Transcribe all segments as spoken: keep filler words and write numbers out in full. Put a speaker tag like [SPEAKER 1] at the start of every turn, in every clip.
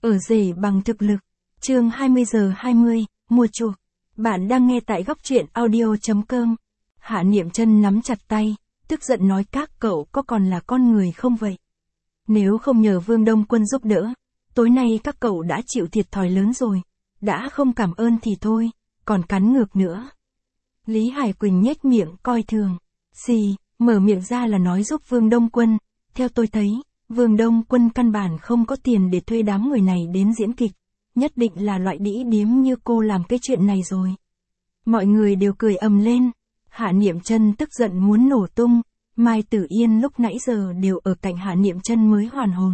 [SPEAKER 1] Ở rể bằng thực lực. Chương hai mươi giờ hai mươi, mua chuộc. Bạn đang nghe tại góc truyện audio chấm com. Hạ Niệm Chân nắm chặt tay, tức giận nói các cậu có còn là con người không vậy? Nếu không nhờ Vương Đông Quân giúp đỡ, tối nay các cậu đã chịu thiệt thòi lớn rồi. Đã không cảm ơn thì thôi, còn cắn ngược nữa. Lý Hải Quỳnh nhếch miệng coi thường. Xì, mở miệng ra là nói giúp Vương Đông Quân. Theo tôi thấy, Vương Đông Quân căn bản không có tiền để thuê đám người này đến diễn kịch. Nhất định là loại đĩ điếm như cô làm cái chuyện này rồi. Mọi người đều cười ầm lên. Hạ Niệm Chân tức giận muốn nổ tung. Mai Tử Yên lúc nãy giờ đều ở cạnh Hạ Niệm Chân mới hoàn hồn.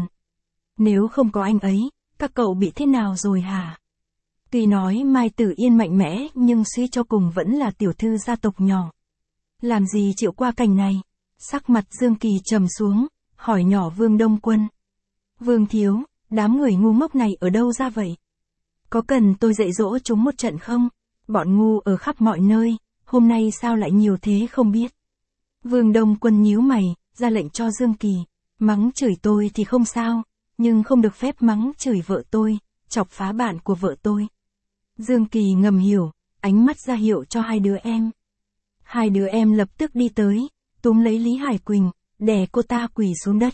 [SPEAKER 1] Nếu không có anh ấy, các cậu bị thế nào rồi hả? Tuy nói Mai Tử Yên mạnh mẽ nhưng suy cho cùng vẫn là tiểu thư gia tộc nhỏ. Làm gì chịu qua cảnh này? Sắc mặt Dương Kỳ trầm xuống, hỏi nhỏ Vương Đông Quân. Vương thiếu, đám người ngu ngốc này ở đâu ra vậy? Có cần tôi dạy dỗ chúng một trận không? Bọn ngu ở khắp mọi nơi, hôm nay sao lại nhiều thế không biết? Vương Đông Quân nhíu mày, ra lệnh cho Dương Kỳ. Mắng chửi tôi thì không sao, nhưng không được phép mắng chửi vợ tôi, chọc phá bạn của vợ tôi. Dương Kỳ ngầm hiểu, ánh mắt ra hiệu cho hai đứa em. Hai đứa em lập tức đi tới, túm lấy Lý Hải Quỳnh, đè cô ta quỳ xuống đất.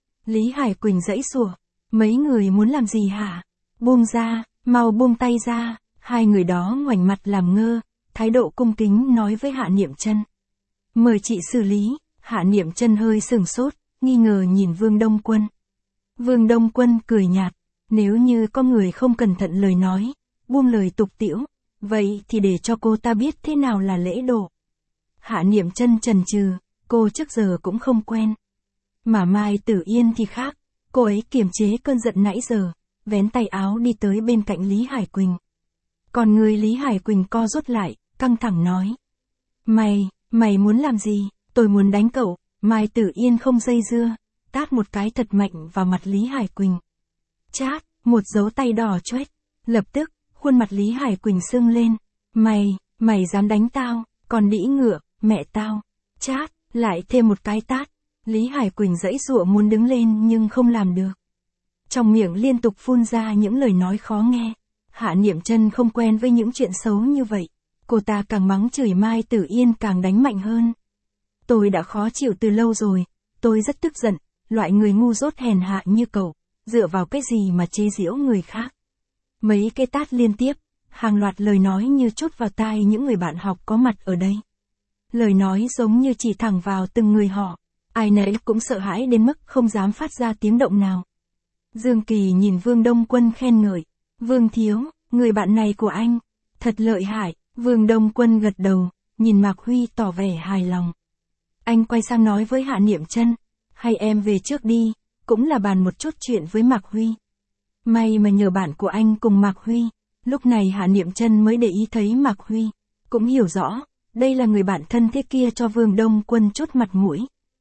[SPEAKER 1] Lý Hải Quỳnh giãy giụa, mấy người muốn làm gì hả? Buông ra, mau buông tay ra. Hai người đó ngoảnh mặt làm ngơ, thái độ cung kính nói với Hạ Niệm Chân. Mời chị xử lý. Hạ Niệm Chân hơi sửng sốt, nghi ngờ nhìn Vương Đông Quân. Vương Đông Quân cười nhạt, nếu như có người không cẩn thận lời nói, buông lời tục tĩu, vậy thì để cho cô ta biết thế nào là lễ độ. Hạ Niệm Chân chần chừ, cô trước giờ cũng không quen. Mà Mai Tử Yên thì khác, cô ấy kiềm chế cơn giận nãy giờ, vén tay áo đi tới bên cạnh Lý Hải Quỳnh. Còn người Lý Hải Quỳnh co rút lại, căng thẳng nói. Mày, mày muốn làm gì? Tôi muốn đánh cậu. Mai Tử Yên không dây dưa, tát một cái thật mạnh vào mặt Lý Hải Quỳnh. Chát, một dấu tay đỏ choét. Lập tức, khuôn mặt Lý Hải Quỳnh sưng lên. Mày, mày dám đánh tao, còn đĩ ngựa, mẹ tao. Chát, lại thêm một cái tát. Lý Hải Quỳnh giãy giụa muốn đứng lên nhưng không làm được. Trong miệng liên tục phun ra những lời nói khó nghe. Hạ Niệm Chân không quen với những chuyện xấu như vậy. Cô ta càng mắng chửi Mai Tử Yên càng đánh mạnh hơn. Tôi đã khó chịu từ lâu rồi. Tôi rất tức giận. Loại người ngu dốt hèn hạ như cậu, dựa vào cái gì mà chế giễu người khác? Mấy cái tát liên tiếp, hàng loạt lời nói như trút vào tai những người bạn học có mặt ở đây. Lời nói giống như chỉ thẳng vào từng người họ. Ai nấy cũng sợ hãi đến mức không dám phát ra tiếng động nào. Dương Kỳ nhìn Vương Đông Quân khen ngợi. Vương thiếu, người bạn này của anh, thật lợi hại. Vương Đông Quân gật đầu, nhìn Mạc Huy tỏ vẻ hài lòng. Anh quay sang nói với Hạ Niệm Chân, hay em về trước đi, cũng là bàn một chút chuyện với Mạc Huy. May mà nhờ bạn của anh cùng Mạc Huy. Lúc này Hạ Niệm Chân mới để ý thấy Mạc Huy, cũng hiểu rõ, đây là người bạn thân thế kia cho Vương Đông Quân chút mặt mũi.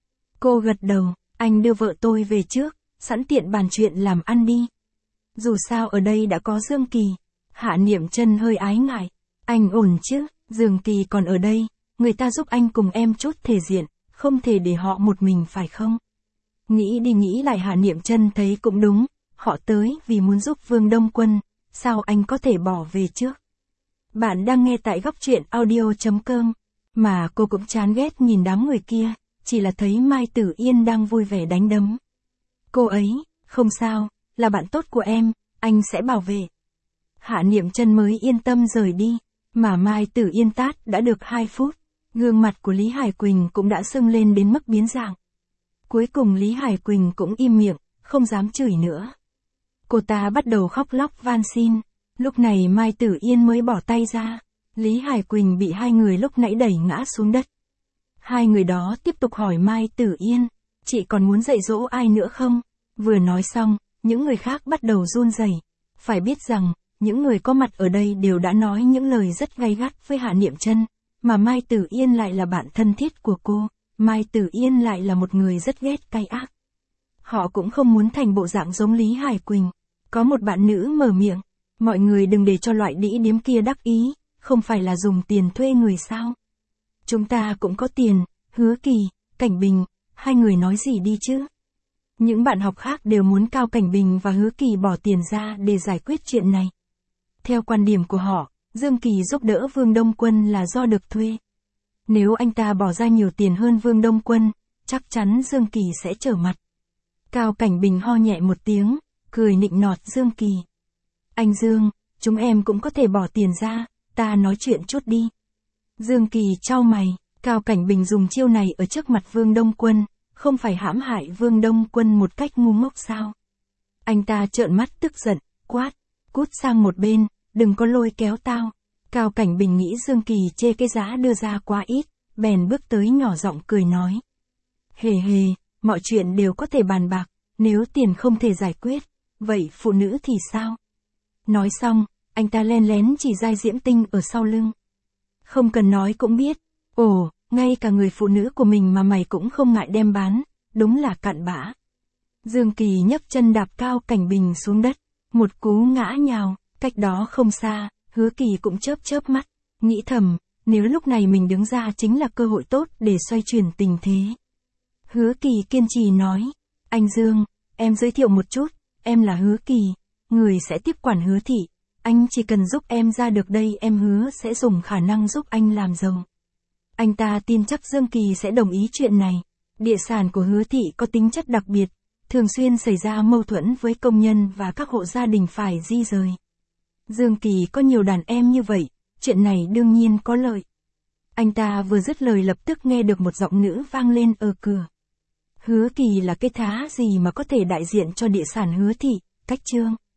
[SPEAKER 1] Cô gật đầu, anh đưa vợ tôi về trước, sẵn tiện bàn chuyện làm ăn đi. Dù sao ở đây đã có Dương Kỳ. Hạ Niệm Chân hơi ái ngại. Anh ổn chứ, Dương Kỳ còn ở đây, người ta giúp anh cùng em chút thể diện, không thể để họ một mình phải không? Nghĩ đi nghĩ lại Hạ Niệm Chân thấy cũng đúng, họ tới vì muốn giúp Vương Đông Quân, sao anh có thể bỏ về trước? Bạn đang nghe tại góc truyện audio chấm com, mà cô cũng chán ghét nhìn đám người kia, chỉ là thấy Mai Tử Yên đang vui vẻ đánh đấm. Cô ấy, không sao, là bạn tốt của em, anh sẽ bảo vệ. Hạ Niệm Chân mới yên tâm rời đi, mà Mai Tử Yên tát đã được hai phút, gương mặt của Lý Hải Quỳnh cũng đã sưng lên đến mức biến dạng. Cuối cùng Lý Hải Quỳnh cũng im miệng, không dám chửi nữa. Cô ta bắt đầu khóc lóc van xin, lúc này Mai Tử Yên mới bỏ tay ra. Lý Hải Quỳnh bị hai người lúc nãy đẩy ngã xuống đất. Hai người đó tiếp tục hỏi Mai Tử Yên, chị còn muốn dạy dỗ ai nữa không? Vừa nói xong, những người khác bắt đầu run rẩy. Phải biết rằng, những người có mặt ở đây đều đã nói những lời rất gay gắt với Hạ Niệm Chân, mà Mai Tử Yên lại là bạn thân thiết của cô, Mai Tử Yên lại là một người rất ghét cay ác. Họ cũng không muốn thành bộ dạng giống Lý Hải Quỳnh. Có một bạn nữ mở miệng, mọi người đừng để cho loại đĩ điếm kia đắc ý, không phải là dùng tiền thuê người sao? Chúng ta cũng có tiền. Hứa Kỳ, Cảnh Bình, hai người nói gì đi chứ? Những bạn học khác đều muốn Cao Cảnh Bình và Hứa Kỳ bỏ tiền ra để giải quyết chuyện này. Theo quan điểm của họ, Dương Kỳ giúp đỡ Vương Đông Quân là do được thuê. Nếu anh ta bỏ ra nhiều tiền hơn Vương Đông Quân, chắc chắn Dương Kỳ sẽ trở mặt. Cao Cảnh Bình ho nhẹ một tiếng, cười nịnh nọt Dương Kỳ. Anh Dương, chúng em cũng có thể bỏ tiền ra, ta nói chuyện chút đi. Dương Kỳ chau mày, Cao Cảnh Bình dùng chiêu này ở trước mặt Vương Đông Quân, không phải hãm hại Vương Đông Quân một cách ngu ngốc sao? Anh ta trợn mắt tức giận, quát, cút sang một bên, đừng có lôi kéo tao. Cao Cảnh Bình nghĩ Dương Kỳ chê cái giá đưa ra quá ít, bèn bước tới nhỏ giọng cười nói. Hề hề, mọi chuyện đều có thể bàn bạc, nếu tiền không thể giải quyết, vậy phụ nữ thì sao? Nói xong, anh ta len lén chỉ Giai Diễm Tinh ở sau lưng. Không cần nói cũng biết, ồ, ngay cả người phụ nữ của mình mà mày cũng không ngại đem bán, đúng là cặn bã. Dương Kỳ nhấc chân đạp Cao Cảnh Bình xuống đất, một cú ngã nhào, cách đó không xa, Hứa Kỳ cũng chớp chớp mắt, nghĩ thầm, nếu lúc này mình đứng ra chính là cơ hội tốt để xoay chuyển tình thế. Hứa Kỳ kiên trì nói, anh Dương, em giới thiệu một chút, em là Hứa Kỳ, người sẽ tiếp quản Hứa thị, anh chỉ cần giúp em ra được đây em hứa sẽ dùng khả năng giúp anh làm giàu. Anh ta tin chắc Dương Kỳ sẽ đồng ý chuyện này, địa sản của Hứa thị có tính chất đặc biệt, thường xuyên xảy ra mâu thuẫn với công nhân và các hộ gia đình phải di rời. Dương Kỳ có nhiều đàn em như vậy, chuyện này đương nhiên có lợi. Anh ta vừa dứt lời lập tức nghe được một giọng nữ vang lên ở cửa. Hứa Kỳ là cái thá gì mà có thể đại diện cho địa sản Hứa thị, cách trương.